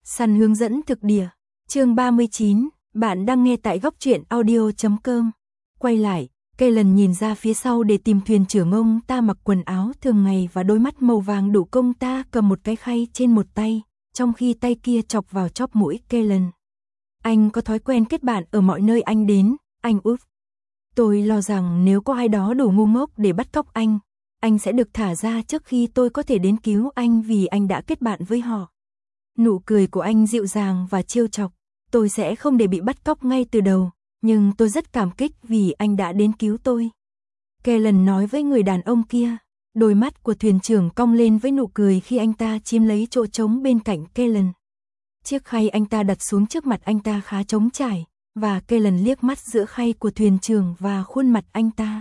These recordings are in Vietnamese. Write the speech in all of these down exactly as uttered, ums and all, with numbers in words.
Săn hướng dẫn thực địa. Chương ba mươi chín, bạn đang nghe tại góc truyện audio chấm com. Quay lại, Kellen nhìn ra phía sau để tìm thuyền trưởng ông ta mặc quần áo thường ngày và đôi mắt màu vàng đủ công ta cầm một cái khay trên một tay, trong khi tay kia chọc vào chóp mũi Kellen. Anh có thói quen kết bạn ở mọi nơi anh đến, anh út. Tôi lo rằng nếu có ai đó đủ ngu ngốc để bắt cóc anh, anh sẽ được thả ra trước khi tôi có thể đến cứu anh vì anh đã kết bạn với họ. Nụ cười của anh dịu dàng và trêu chọc. Tôi sẽ không để bị bắt cóc ngay từ đầu, nhưng tôi rất cảm kích vì anh đã đến cứu tôi. Kellen nói với người đàn ông kia. Đôi mắt của thuyền trưởng cong lên với nụ cười khi anh ta chiếm lấy chỗ trống bên cạnh Kellen. Chiếc khay anh ta đặt xuống trước mặt anh ta khá trống trải, và Kellen liếc mắt giữa khay của thuyền trưởng và khuôn mặt anh ta.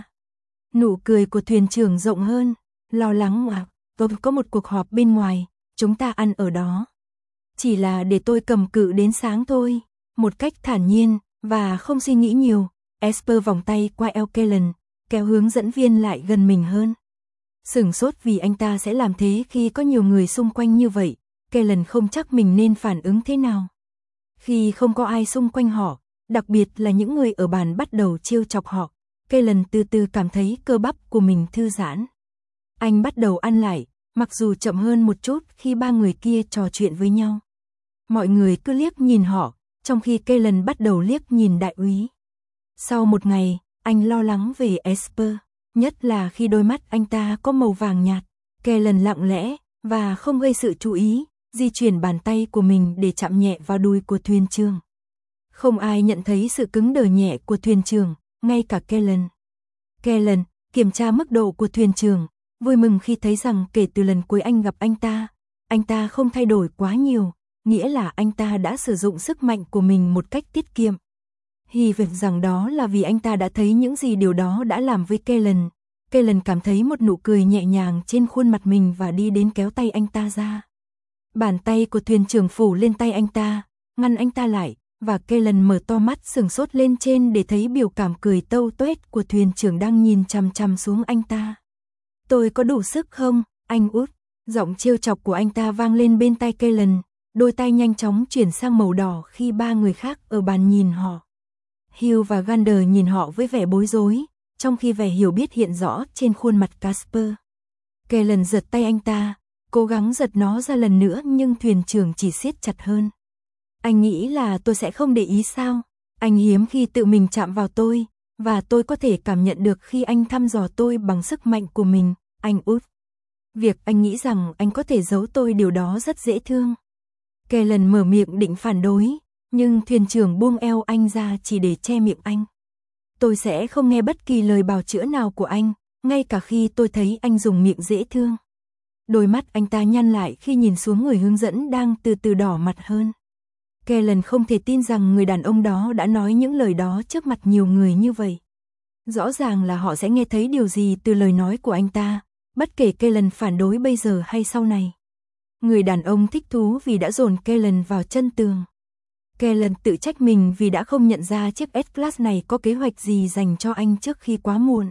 Nụ cười của thuyền trưởng rộng hơn. Lo lắng à, tôi có một cuộc họp bên ngoài, chúng ta ăn ở đó. Chỉ là để tôi cầm cự đến sáng thôi. Một cách thản nhiên, và không suy nghĩ nhiều, Esper vòng tay qua eo Kellen, kéo hướng dẫn viên lại gần mình hơn. Sửng sốt vì anh ta sẽ làm thế khi có nhiều người xung quanh như vậy, Kellen không chắc mình nên phản ứng thế nào. Khi không có ai xung quanh họ, đặc biệt là những người ở bàn bắt đầu trêu chọc họ, Kellen từ từ cảm thấy cơ bắp của mình thư giãn. Anh bắt đầu ăn lại, mặc dù chậm hơn một chút khi ba người kia trò chuyện với nhau. Mọi người cứ liếc nhìn họ, trong khi Kellen bắt đầu liếc nhìn đại úy. Sau một ngày, anh lo lắng về Esper, nhất là khi đôi mắt anh ta có màu vàng nhạt. Kellen lặng lẽ, và không gây sự chú ý, di chuyển bàn tay của mình để chạm nhẹ vào đùi của thuyền trưởng. Không ai nhận thấy sự cứng đờ nhẹ của thuyền trưởng, ngay cả Kellen. Kellen kiểm tra mức độ của thuyền trưởng, vui mừng khi thấy rằng kể từ lần cuối anh gặp anh ta, anh ta không thay đổi quá nhiều, nghĩa là anh ta đã sử dụng sức mạnh của mình một cách tiết kiệm. Hy vọng rằng đó là vì anh ta đã thấy những gì điều đó đã làm với Kellen. Kellen cảm thấy một nụ cười nhẹ nhàng trên khuôn mặt mình và đi đến kéo tay anh ta ra. Bàn tay của thuyền trưởng phủ lên tay anh ta, ngăn anh ta lại, và Kellen mở to mắt sửng sốt lên trên để thấy biểu cảm cười tâu tuét của thuyền trưởng đang nhìn chằm chằm xuống anh ta. Tôi có đủ sức không, anh út? Giọng trêu chọc của anh ta vang lên bên tai Kellen. Đôi tay nhanh chóng chuyển sang màu đỏ khi ba người khác ở bàn nhìn họ. Hugh và Gander nhìn họ với vẻ bối rối, trong khi vẻ hiểu biết hiện rõ trên khuôn mặt Casper. Kellen giật tay anh ta, cố gắng giật nó ra lần nữa nhưng thuyền trưởng chỉ siết chặt hơn. Anh nghĩ là tôi sẽ không để ý sao? Anh hiếm khi tự mình chạm vào tôi, và tôi có thể cảm nhận được khi anh thăm dò tôi bằng sức mạnh của mình, anh út. Việc anh nghĩ rằng anh có thể giấu tôi điều đó rất dễ thương. Kellen mở miệng định phản đối, nhưng thuyền trưởng buông eo anh ra chỉ để che miệng anh. Tôi sẽ không nghe bất kỳ lời bào chữa nào của anh, ngay cả khi tôi thấy anh dùng miệng dễ thương. Đôi mắt anh ta nhăn lại khi nhìn xuống người hướng dẫn đang từ từ đỏ mặt hơn. Kellen không thể tin rằng người đàn ông đó đã nói những lời đó trước mặt nhiều người như vậy. Rõ ràng là họ sẽ nghe thấy điều gì từ lời nói của anh ta, bất kể Kellen phản đối bây giờ hay sau này. Người đàn ông thích thú vì đã dồn Kellen vào chân tường. Kellen tự trách mình vì đã không nhận ra chiếc S-Class này có kế hoạch gì dành cho anh trước khi quá muộn.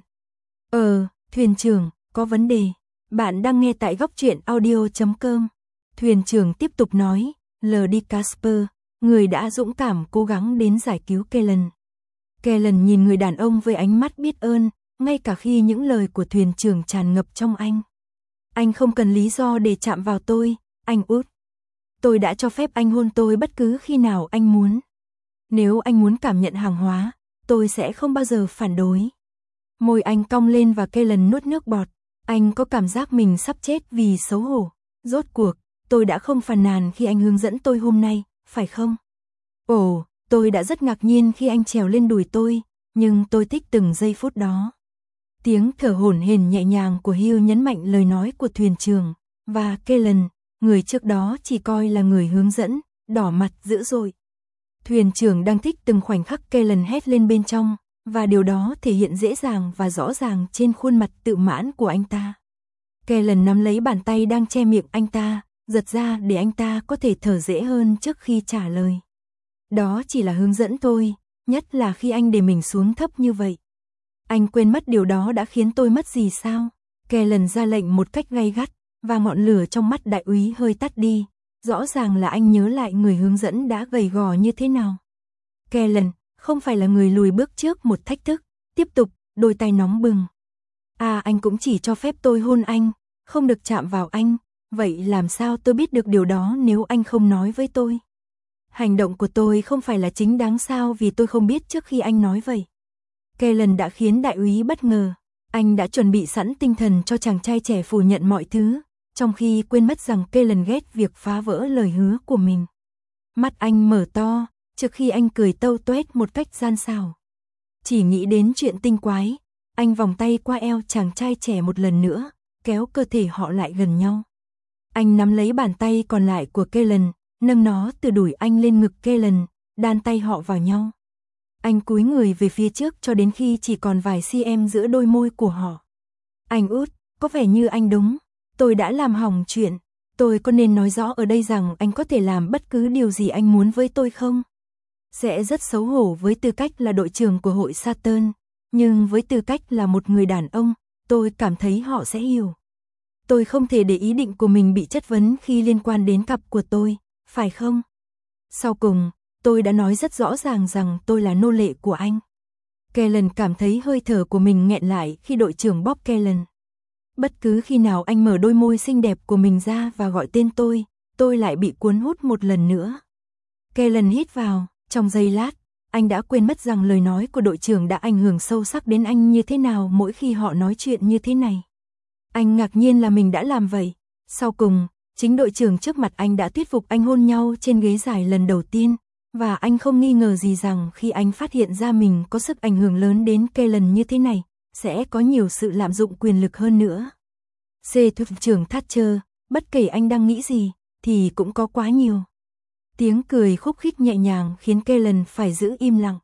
Ờ, thuyền trưởng, có vấn đề. Bạn đang nghe tại góc truyện audio chấm com. Thuyền trưởng tiếp tục nói, lờ đi Casper, người đã dũng cảm cố gắng đến giải cứu Kellen. Kellen nhìn người đàn ông với ánh mắt biết ơn, ngay cả khi những lời của thuyền trưởng tràn ngập trong anh. Anh không cần lý do để chạm vào tôi, anh út. Tôi đã cho phép anh hôn tôi bất cứ khi nào anh muốn. Nếu anh muốn cảm nhận hàng hóa, tôi sẽ không bao giờ phản đối. Môi anh cong lên và Kellen nuốt nước bọt. Anh có cảm giác mình sắp chết vì xấu hổ. Rốt cuộc, tôi đã không phàn nàn khi anh hướng dẫn tôi hôm nay, phải không? Ồ, tôi đã rất ngạc nhiên khi anh trèo lên đùi tôi, nhưng tôi thích từng giây phút đó. Tiếng thở hổn hển nhẹ nhàng của Hugh nhấn mạnh lời nói của thuyền trưởng, và Kellen, người trước đó chỉ coi là người hướng dẫn, đỏ mặt dữ dội. Thuyền trưởng đang thích từng khoảnh khắc Kellen hét lên bên trong, và điều đó thể hiện dễ dàng và rõ ràng trên khuôn mặt tự mãn của anh ta. Kellen nắm lấy bàn tay đang che miệng anh ta, giật ra để anh ta có thể thở dễ hơn trước khi trả lời. Đó chỉ là hướng dẫn thôi, nhất là khi anh để mình xuống thấp như vậy. Anh quên mất điều đó đã khiến tôi mất gì sao? Kellen ra lệnh một cách gay gắt, và ngọn lửa trong mắt đại úy hơi tắt đi. rõ ràng là anh nhớ lại người hướng dẫn đã gầy gò như thế nào. Kellen, không phải là người lùi bước trước một thách thức, tiếp tục, đôi tay nóng bừng. À, anh cũng chỉ cho phép tôi hôn anh, không được chạm vào anh, vậy làm sao tôi biết được điều đó nếu anh không nói với tôi? Hành động của tôi không phải là chính đáng sao vì tôi không biết trước khi anh nói vậy. Kellen đã khiến đại úy bất ngờ, anh đã chuẩn bị sẵn tinh thần cho chàng trai trẻ phủ nhận mọi thứ, trong khi quên mất rằng Kellen ghét việc phá vỡ lời hứa của mình. Mắt anh mở to, trước khi anh cười tâu tuét một cách gian xảo. Chỉ nghĩ đến chuyện tinh quái, anh vòng tay qua eo chàng trai trẻ một lần nữa, kéo cơ thể họ lại gần nhau. Anh nắm lấy bàn tay còn lại của Kellen, nâng nó từ đùi anh lên ngực Kellen, đan tay họ vào nhau. Anh cúi người về phía trước cho đến khi chỉ còn vài cm giữa đôi môi của họ. Anh út, có vẻ như anh đúng, tôi đã làm hỏng chuyện, tôi có nên nói rõ ở đây rằng anh có thể làm bất cứ điều gì anh muốn với tôi không? Sẽ rất xấu hổ với tư cách là đội trưởng của hội Saturn, nhưng với tư cách là một người đàn ông, tôi cảm thấy họ sẽ hiểu. Tôi không thể để ý định của mình bị chất vấn khi liên quan đến cặp của tôi, phải không? Sau cùng, tôi đã nói rất rõ ràng rằng tôi là nô lệ của anh. Kellen cảm thấy hơi thở của mình nghẹn lại khi đội trưởng Bob Kellen. Bất cứ khi nào anh mở đôi môi xinh đẹp của mình ra và gọi tên tôi, tôi lại bị cuốn hút một lần nữa. Kellen hít vào, trong giây lát, anh đã quên mất rằng lời nói của đội trưởng đã ảnh hưởng sâu sắc đến anh như thế nào mỗi khi họ nói chuyện như thế này. Anh ngạc nhiên là mình đã làm vậy. Sau cùng, chính đội trưởng trước mặt anh đã thuyết phục anh hôn nhau trên ghế dài lần đầu tiên, và anh không nghi ngờ gì rằng khi anh phát hiện ra mình có sức ảnh hưởng lớn đến Kellen như thế này, sẽ có nhiều sự lạm dụng quyền lực hơn nữa. C. Thủ trưởng Thatcher, bất kể anh đang nghĩ gì, thì cũng có quá nhiều. Tiếng cười khúc khích nhẹ nhàng khiến Kellen phải giữ im lặng.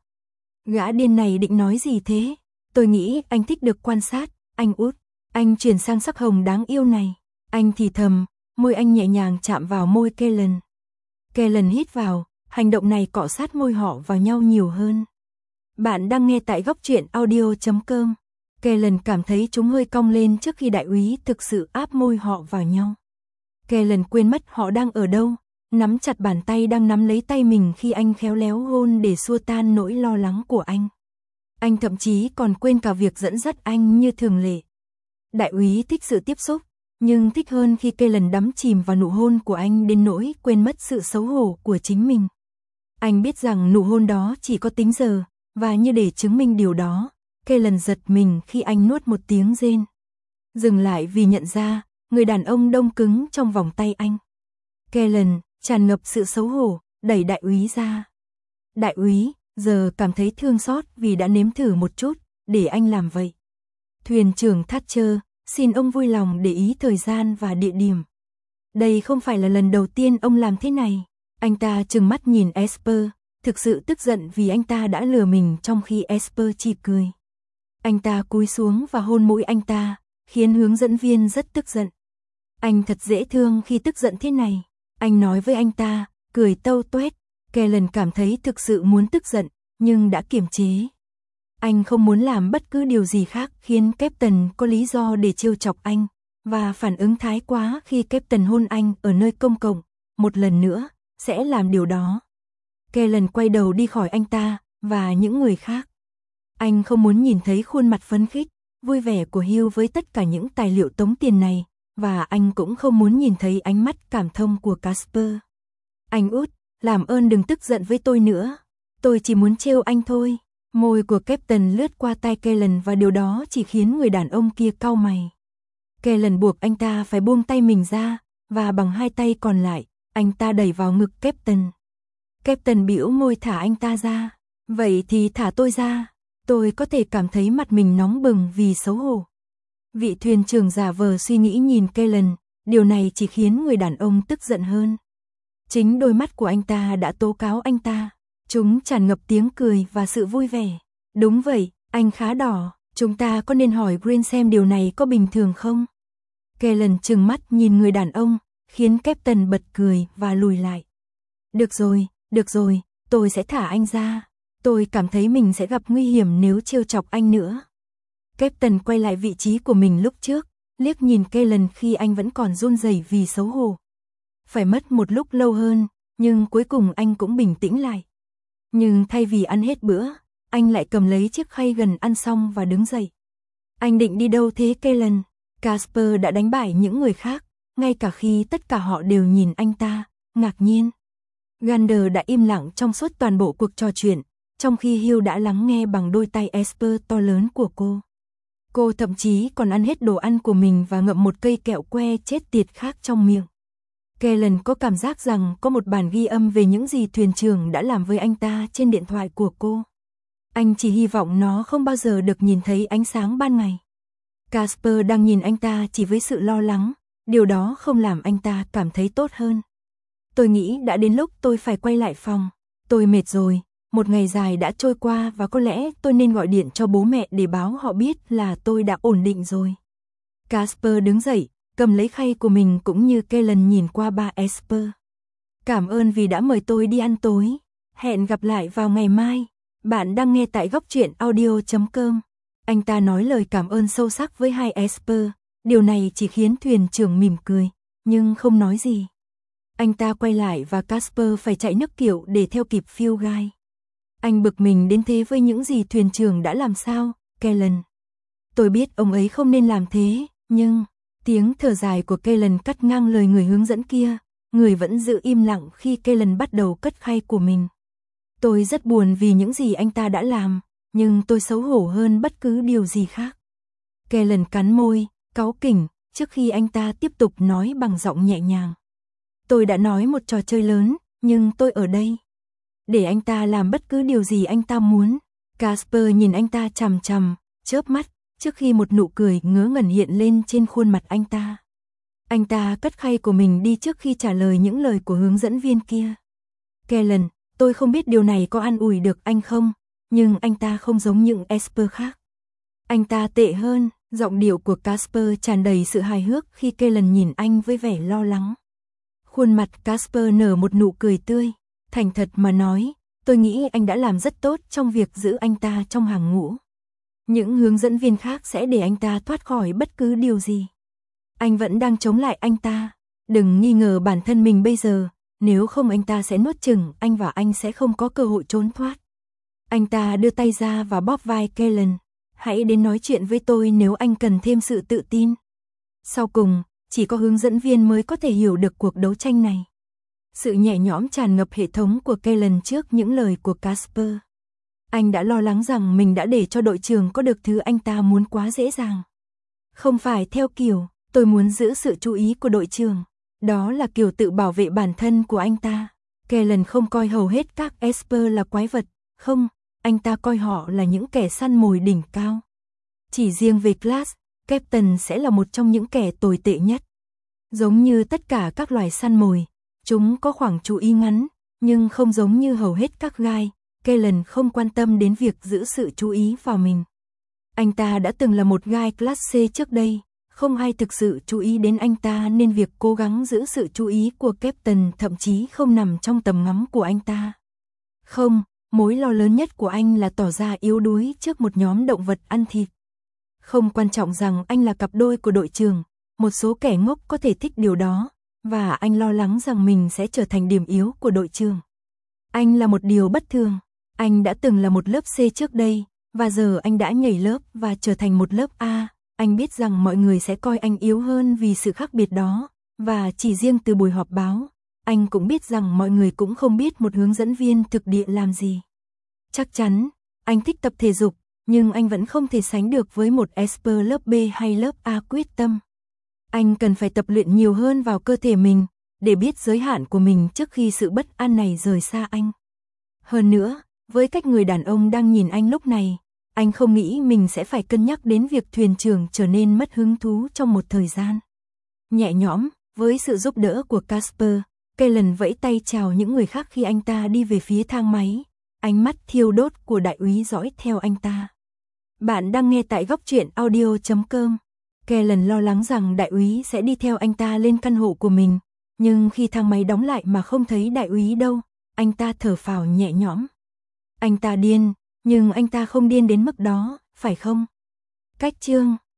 Gã điên này định nói gì thế? Tôi nghĩ anh thích được quan sát, anh út. Anh chuyển sang sắc hồng đáng yêu này. Anh thì thầm, môi anh nhẹ nhàng chạm vào môi Kellen. Kellen hít vào, hành động này cọ sát môi họ vào nhau nhiều hơn. Bạn đang nghe tại góc truyện audio chấm com. Kellen cảm thấy chúng hơi cong lên trước khi đại úy thực sự áp môi họ vào nhau. Kellen quên mất họ đang ở đâu, nắm chặt bàn tay đang nắm lấy tay mình khi anh khéo léo hôn để xua tan nỗi lo lắng của anh. Anh thậm chí còn quên cả việc dẫn dắt anh như thường lệ. Đại úy thích sự tiếp xúc, nhưng thích hơn khi Kellen đắm chìm vào nụ hôn của anh đến nỗi quên mất sự xấu hổ của chính mình. Anh biết rằng nụ hôn đó chỉ có tính giờ, và như để chứng minh điều đó, Kellen giật mình khi anh nuốt một tiếng rên. Dừng lại vì nhận ra, người đàn ông đông cứng trong vòng tay anh. Kellen, tràn ngập sự xấu hổ, đẩy đại úy ra. Đại úy, giờ cảm thấy thương xót vì đã nếm thử một chút, để anh làm vậy. Thuyền trưởng Thatcher, xin ông vui lòng để ý thời gian và địa điểm. Đây không phải là lần đầu tiên ông làm thế này. Anh ta trừng mắt nhìn Esper, thực sự tức giận vì anh ta đã lừa mình trong khi Esper chỉ cười. Anh ta cúi xuống và hôn mũi anh ta, khiến hướng dẫn viên rất tức giận. Anh thật dễ thương khi tức giận thế này. Anh nói với anh ta, cười tâu tuét. Kellen cảm thấy thực sự muốn tức giận, nhưng đã kiềm chế. Anh không muốn làm bất cứ điều gì khác khiến Captain có lý do để trêu chọc anh, và phản ứng thái quá khi Captain hôn anh ở nơi công cộng, một lần nữa, sẽ làm điều đó. Kellen quay đầu đi khỏi anh ta, và những người khác. Anh không muốn nhìn thấy khuôn mặt phấn khích, vui vẻ của Hugh với tất cả những tài liệu tống tiền này, và anh cũng không muốn nhìn thấy ánh mắt cảm thông của Casper. Anh út, làm ơn đừng tức giận với tôi nữa. Tôi chỉ muốn trêu anh thôi. Môi của Captain lướt qua tai Kellen và điều đó chỉ khiến người đàn ông kia cau mày. Kellen buộc anh ta phải buông tay mình ra, và bằng hai tay còn lại, anh ta đẩy vào ngực Captain. Captain bĩu môi thả anh ta ra. Vậy thì thả tôi ra. Tôi có thể cảm thấy mặt mình nóng bừng vì xấu hổ. Vị thuyền trưởng giả vờ suy nghĩ nhìn Kellen, điều này chỉ khiến người đàn ông tức giận hơn. Chính đôi mắt của anh ta đã tố cáo anh ta. Chúng tràn ngập tiếng cười và sự vui vẻ. Đúng vậy, anh khá đỏ. Chúng ta có nên hỏi Green xem điều này có bình thường không? Kellen trừng mắt nhìn người đàn ông, khiến Captain bật cười và lùi lại. Được rồi, được rồi, tôi sẽ thả anh ra. Tôi cảm thấy mình sẽ gặp nguy hiểm nếu trêu chọc anh nữa. Captain quay lại vị trí của mình lúc trước, liếc nhìn Kellen khi anh vẫn còn run rẩy vì xấu hổ. phải mất một lúc lâu hơn, nhưng cuối cùng anh cũng bình tĩnh lại. Nhưng thay vì ăn hết bữa, anh lại cầm lấy chiếc khay gần ăn xong và đứng dậy. Anh định đi đâu thế Kellen? Casper đã đánh bại những người khác, ngay cả khi tất cả họ đều nhìn anh ta, ngạc nhiên. Gander đã im lặng trong suốt toàn bộ cuộc trò chuyện, trong khi Hugh đã lắng nghe bằng đôi tay Esper to lớn của cô. Cô thậm chí còn ăn hết đồ ăn của mình và ngậm một cây kẹo que chết tiệt khác trong miệng. Kellen có cảm giác rằng có một bản ghi âm về những gì thuyền trưởng đã làm với anh ta trên điện thoại của cô. Anh chỉ hy vọng nó không bao giờ được nhìn thấy ánh sáng ban ngày. Casper đang nhìn anh ta chỉ với sự lo lắng, điều đó không làm anh ta cảm thấy tốt hơn. Tôi nghĩ đã đến lúc tôi phải quay lại phòng. Tôi mệt rồi, một ngày dài đã trôi qua và có lẽ tôi nên gọi điện cho bố mẹ để báo họ biết là tôi đã ổn định rồi. Casper đứng dậy, cầm lấy khay của mình cũng như Kellen nhìn qua ba Esper. Cảm ơn vì đã mời tôi đi ăn tối. Hẹn gặp lại vào ngày mai. Bạn đang nghe tại góc truyện audio chấm com. Anh ta nói lời cảm ơn sâu sắc với hai Esper. Điều này chỉ khiến thuyền trưởng mỉm cười, nhưng không nói gì. Anh ta quay lại và Casper phải chạy nước kiệu để theo kịp Phil Guy. Anh bực mình đến thế với những gì thuyền trưởng đã làm sao, Kellen. Tôi biết ông ấy không nên làm thế, nhưng... Tiếng thở dài của Kellen cắt ngang lời người hướng dẫn kia, người vẫn giữ im lặng khi Kellen bắt đầu cất khay của mình. Tôi rất buồn vì những gì anh ta đã làm, nhưng tôi xấu hổ hơn bất cứ điều gì khác. Kellen cắn môi, cáu kỉnh, trước khi anh ta tiếp tục nói bằng giọng nhẹ nhàng. Tôi đã nói một trò chơi lớn, nhưng tôi ở đây. Để anh ta làm bất cứ điều gì anh ta muốn. Casper nhìn anh ta chằm chằm, chớp mắt, trước khi một nụ cười ngớ ngẩn hiện lên trên khuôn mặt anh ta. Anh ta cất khay của mình đi trước khi trả lời những lời của hướng dẫn viên kia. Kellen, tôi không biết điều này có an ủi được anh không, nhưng anh ta không giống những Esper khác. Anh ta tệ hơn, giọng điệu của Casper tràn đầy sự hài hước khi Kellen nhìn anh với vẻ lo lắng. Khuôn mặt Casper nở một nụ cười tươi, thành thật mà nói, tôi nghĩ anh đã làm rất tốt trong việc giữ anh ta trong hàng ngũ. Những hướng dẫn viên khác sẽ để anh ta thoát khỏi bất cứ điều gì. Anh vẫn đang chống lại anh ta. Đừng nghi ngờ bản thân mình bây giờ, nếu không anh ta sẽ nuốt chửng anh và anh sẽ không có cơ hội trốn thoát. Anh ta đưa tay ra và bóp vai Kellen. Hãy đến nói chuyện với tôi nếu anh cần thêm sự tự tin. Sau cùng, chỉ có hướng dẫn viên mới có thể hiểu được cuộc đấu tranh này. Sự nhẹ nhõm tràn ngập hệ thống của Kellen trước những lời của Casper. Anh đã lo lắng rằng mình đã để cho đội trưởng có được thứ anh ta muốn quá dễ dàng. Không phải theo kiểu, tôi muốn giữ sự chú ý của đội trưởng. Đó là kiểu tự bảo vệ bản thân của anh ta. Kellen không coi hầu hết các Esper là quái vật, không, anh ta coi họ là những kẻ săn mồi đỉnh cao. Chỉ riêng về Class, Captain sẽ là một trong những kẻ tồi tệ nhất. Giống như tất cả các loài săn mồi, chúng có khoảng chú ý ngắn, nhưng không giống như hầu hết các gai. Kellen không quan tâm đến việc giữ sự chú ý vào mình. Anh ta đã từng là một gai Class C trước đây, không ai thực sự chú ý đến anh ta nên việc cố gắng giữ sự chú ý của Captain thậm chí không nằm trong tầm ngắm của anh ta. Không, mối lo lớn nhất của anh là tỏ ra yếu đuối trước một nhóm động vật ăn thịt. Không quan trọng rằng anh là cặp đôi của đội trưởng, một số kẻ ngốc có thể thích điều đó, và anh lo lắng rằng mình sẽ trở thành điểm yếu của đội trưởng. Anh là một điều bất thường. Anh đã từng là một lớp C trước đây, và giờ anh đã nhảy lớp và trở thành một lớp A. Anh biết rằng mọi người sẽ coi anh yếu hơn vì sự khác biệt đó, và chỉ riêng từ buổi họp báo, anh cũng biết rằng mọi người cũng không biết một hướng dẫn viên thực địa làm gì. Chắc chắn, anh thích tập thể dục, nhưng anh vẫn không thể sánh được với một Esper lớp B hay lớp A quyết tâm. Anh cần phải tập luyện nhiều hơn vào cơ thể mình, để biết giới hạn của mình trước khi sự bất an này rời xa anh. Hơn nữa, với cách người đàn ông đang nhìn anh lúc này, anh không nghĩ mình sẽ phải cân nhắc đến việc thuyền trưởng trở nên mất hứng thú trong một thời gian. Nhẹ nhõm, với sự giúp đỡ của Casper, Kellen vẫy tay chào những người khác khi anh ta đi về phía thang máy. Ánh mắt thiêu đốt của đại úy dõi theo anh ta. Bạn đang nghe tại góc truyện audio chấm com. Kellen lo lắng rằng đại úy sẽ đi theo anh ta lên căn hộ của mình, nhưng khi thang máy đóng lại mà không thấy đại úy đâu, anh ta thở phào nhẹ nhõm. Anh ta điên, nhưng anh ta không điên đến mức đó, phải không? Cách chương